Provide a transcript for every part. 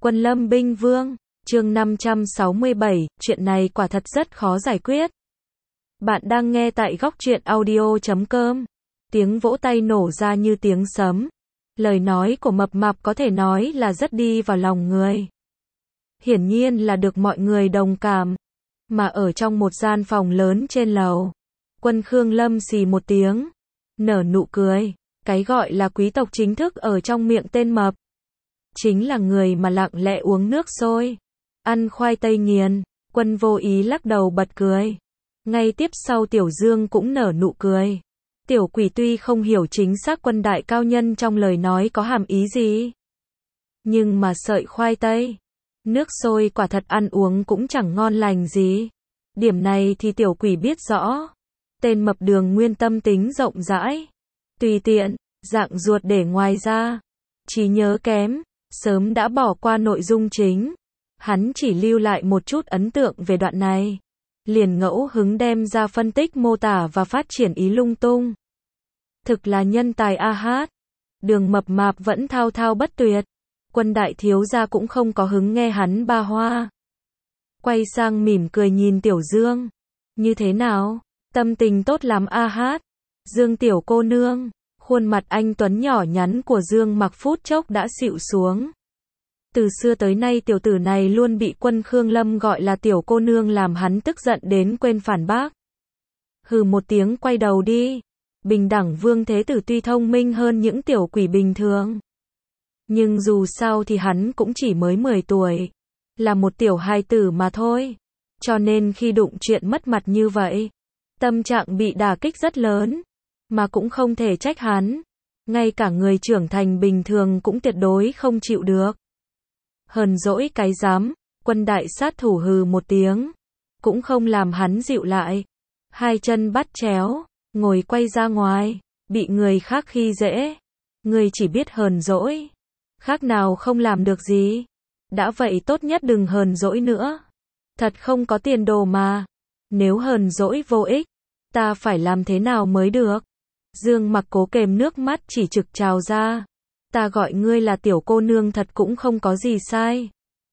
Quân Lâm binh vương, chương 567, chuyện này quả thật rất khó giải quyết. Bạn đang nghe tại góc truyện audio.com. Tiếng vỗ tay nổ ra như tiếng sấm. Lời nói của Mập Mạp có thể nói là rất đi vào lòng người. Hiển nhiên là được mọi người đồng cảm. Mà ở trong một gian phòng lớn trên lầu, Quân Khương Lâm xì một tiếng, nở nụ cười. Cái gọi là quý tộc chính thức ở trong miệng tên Mập chính là người mà lặng lẽ uống nước sôi, ăn khoai tây nghiền. Quân vô ý lắc đầu bật cười. Ngay tiếp sau Tiểu Dương cũng nở nụ cười. Tiểu quỷ tuy không hiểu chính xác Quân đại cao nhân trong lời nói có hàm ý gì, nhưng mà sợi khoai tây, nước sôi quả thật ăn uống cũng chẳng ngon lành gì. Điểm này thì tiểu quỷ biết rõ. Tên Mập Đường nguyên tâm tính rộng rãi, tùy tiện, dạng ruột để ngoài ra, trí nhớ kém, sớm đã bỏ qua nội dung chính. Hắn chỉ lưu lại một chút ấn tượng về đoạn này, liền ngẫu hứng đem ra phân tích mô tả và phát triển ý lung tung. Thực là nhân tài a hát. Đường Mập Mạp vẫn thao thao bất tuyệt. Quân đại thiếu gia cũng không có hứng nghe hắn ba hoa. Quay sang mỉm cười nhìn Tiểu Dương. Như thế nào? Tâm tình tốt lắm a hát. Dương tiểu cô nương. Khuôn mặt anh tuấn nhỏ nhắn của Dương Mặc phút chốc đã xịu xuống. Từ xưa tới nay tiểu tử này luôn bị Quân Khương Lâm gọi là tiểu cô nương làm hắn tức giận đến quên phản bác. Hừ một tiếng quay đầu đi. Bình đẳng vương thế tử tuy thông minh hơn những tiểu quỷ bình thường, nhưng dù sao thì hắn cũng chỉ mới 10 tuổi. Là một tiểu hài tử mà thôi. Cho nên khi đụng chuyện mất mặt như vậy, tâm trạng bị đả kích rất lớn. Mà cũng không thể trách hắn. Ngay cả người trưởng thành bình thường cũng tuyệt đối không chịu được. Hờn dỗi cái dám. Quân đại sát thủ hừ một tiếng, cũng không làm hắn dịu lại. Hai chân bắt chéo, ngồi quay ra ngoài. Bị người khác khi dễ, người chỉ biết hờn dỗi, khác nào không làm được gì. Đã vậy tốt nhất đừng hờn dỗi nữa. Thật không có tiền đồ mà. Nếu hờn dỗi vô ích, ta phải làm thế nào mới được? Dương Mặc cố kềm nước mắt chỉ trực trào ra. Ta gọi ngươi là tiểu cô nương thật cũng không có gì sai.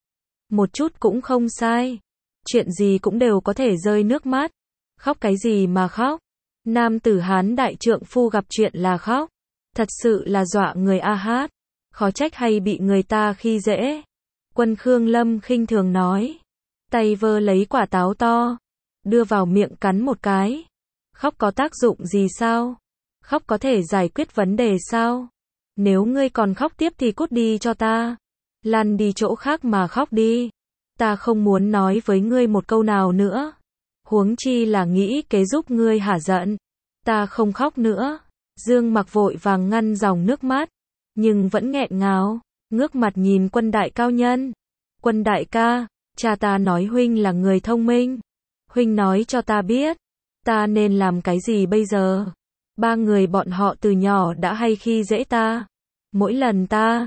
Một chút cũng không sai. Chuyện gì cũng đều có thể rơi nước mắt. Khóc cái gì mà khóc? Nam tử Hán đại trượng phu gặp chuyện là khóc. Thật sự là dọa người a hát. Khó trách hay bị người ta khi dễ. Quân Khương Lâm khinh thường nói. Tay vơ lấy quả táo to, đưa vào miệng cắn một cái. Khóc có tác dụng gì sao? Khóc có thể giải quyết vấn đề sao? Nếu ngươi còn khóc tiếp thì cút đi cho ta. Lăn đi chỗ khác mà khóc đi. Ta không muốn nói với ngươi một câu nào nữa. Huống chi là nghĩ kế giúp ngươi hả giận. Ta không khóc nữa. Dương Mặc vội vàng ngăn dòng nước mắt, nhưng vẫn nghẹn ngào, ngước mặt nhìn Quân đại cao nhân. Quân đại ca, cha ta nói huynh là người thông minh. Huynh nói cho ta biết, ta nên làm cái gì bây giờ? Ba người bọn họ từ nhỏ đã hay khi dễ ta. Mỗi lần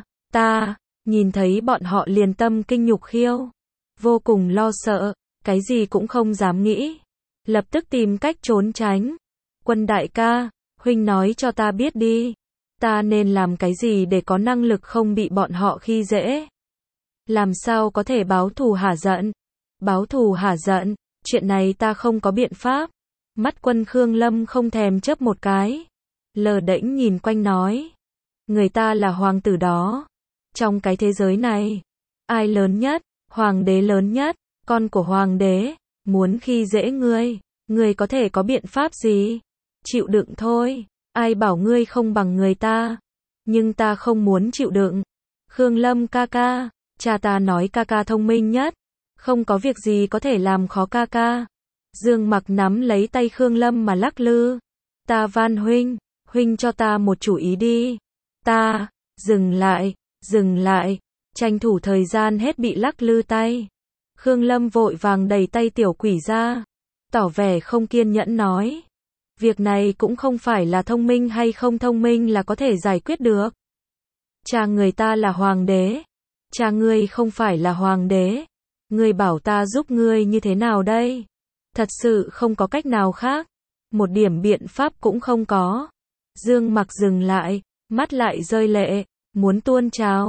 ta nhìn thấy bọn họ liền tâm kinh nhục khiêu. Vô cùng lo sợ, cái gì cũng không dám nghĩ. Lập tức tìm cách trốn tránh. Quân đại ca, huynh nói cho ta biết đi. Ta nên làm cái gì để có năng lực không bị bọn họ khi dễ? Làm sao có thể báo thù hả giận? Báo thù hả giận? Chuyện này ta không có biện pháp. Mắt Quân Khương Lâm không thèm chớp một cái. Lờ đễnh nhìn quanh nói. Người ta là hoàng tử đó. Trong cái thế giới này, ai lớn nhất? Hoàng đế lớn nhất. Con của hoàng đế muốn khi dễ ngươi, ngươi có thể có biện pháp gì? Chịu đựng thôi. Ai bảo ngươi không bằng người ta? Nhưng ta không muốn chịu đựng. Khương Lâm ca ca, cha ta nói ca ca thông minh nhất, không có việc gì có thể làm khó ca ca. Dương Mặc nắm lấy tay Khương Lâm mà lắc lư. Ta van huynh, huynh cho ta một chủ ý đi. Ta, dừng lại, tranh thủ thời gian hết bị lắc lư tay. Khương Lâm vội vàng đẩy tay tiểu quỷ ra, tỏ vẻ không kiên nhẫn nói. Việc này cũng không phải là thông minh hay không thông minh là có thể giải quyết được. Cha người ta là hoàng đế. Cha ngươi không phải là hoàng đế. Ngươi bảo ta giúp ngươi như thế nào đây? Thật sự không có cách nào khác. Một điểm biện pháp cũng không có. Dương Mặc dừng lại, mắt lại rơi lệ, muốn tuôn trào.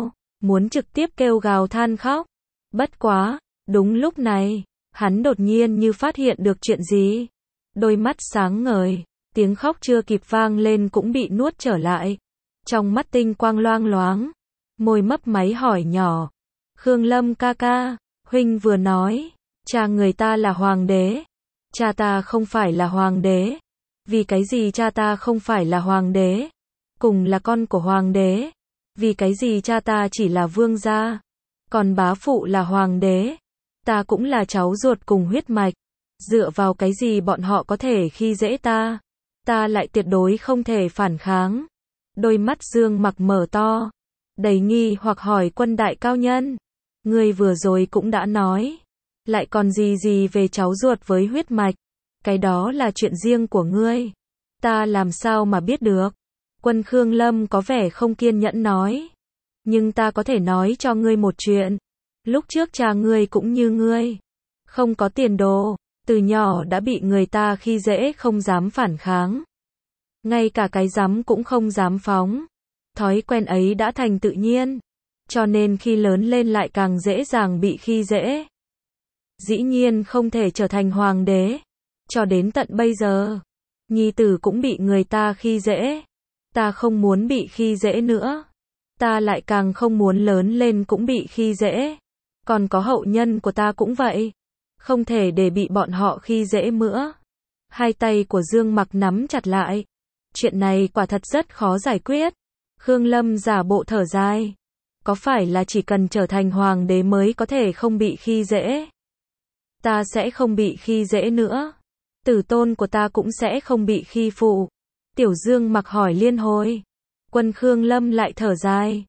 muốn trực tiếp kêu gào than khóc. Bất quá, đúng lúc này, hắn đột nhiên như phát hiện được chuyện gì. Đôi mắt sáng ngời, tiếng khóc chưa kịp vang lên cũng bị nuốt trở lại. Trong mắt tinh quang loang loáng, môi mấp máy hỏi nhỏ. Khương Lâm ca ca, huynh vừa nói, cha người ta là hoàng đế. Cha ta không phải là hoàng đế. Vì cái gì cha ta không phải là hoàng đế? Cùng là con của hoàng đế. Vì cái gì cha ta chỉ là vương gia? Còn bá phụ là hoàng đế. Ta cũng là cháu ruột cùng huyết mạch. Dựa vào cái gì bọn họ có thể khi dễ ta? Ta lại tuyệt đối không thể phản kháng. Đôi mắt Dương Mặc mở to, đầy nghi hoặc hỏi Quân đại cao nhân. Ngươi vừa rồi cũng đã nói. Lại còn gì về cháu ruột với huyết mạch. Cái đó là chuyện riêng của ngươi. Ta làm sao mà biết được? Quân Khương Lâm có vẻ không kiên nhẫn nói. Nhưng ta có thể nói cho ngươi một chuyện. Lúc trước cha ngươi cũng như ngươi. Không có tiền đồ. Từ nhỏ đã bị người ta khi dễ không dám phản kháng. Ngay cả cái giấm cũng không dám phóng. Thói quen ấy đã thành tự nhiên. Cho nên khi lớn lên lại càng dễ dàng bị khi dễ. Dĩ nhiên không thể trở thành hoàng đế. Cho đến tận bây giờ, nhi tử cũng bị người ta khi dễ. Ta không muốn bị khi dễ nữa. Ta lại càng không muốn lớn lên cũng bị khi dễ. Còn có hậu nhân của ta cũng vậy. Không thể để bị bọn họ khi dễ nữa. Hai tay của Dương Mặc nắm chặt lại. Chuyện này quả thật rất khó giải quyết. Khương Lâm giả bộ thở dài. Có phải là chỉ cần trở thành hoàng đế mới có thể không bị khi dễ? Ta sẽ không bị khi dễ nữa. Tử tôn của ta cũng sẽ không bị khi phụ. Tiểu Dương Mặc hỏi liên hồi. Quân Khương Lâm lại thở dài.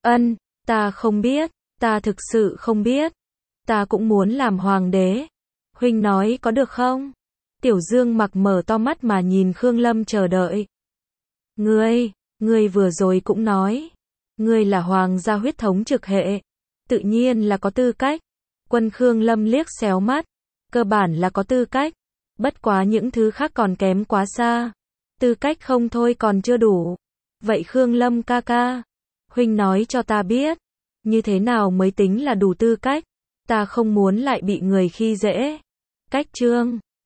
Ta không biết. Ta thực sự không biết. Ta cũng muốn làm hoàng đế. Huynh nói có được không? Tiểu Dương Mặc mở to mắt mà nhìn Khương Lâm chờ đợi. Ngươi vừa rồi cũng nói. Ngươi là hoàng gia huyết thống trực hệ. Tự nhiên là có tư cách. Quân Khương Lâm liếc xéo mắt. Cơ bản là có tư cách. Bất quá những thứ khác còn kém quá xa. Tư cách không thôi còn chưa đủ. Vậy Khương Lâm ca ca, huynh nói cho ta biết. Như thế nào mới tính là đủ tư cách? Ta không muốn lại bị người khi dễ. Cách chương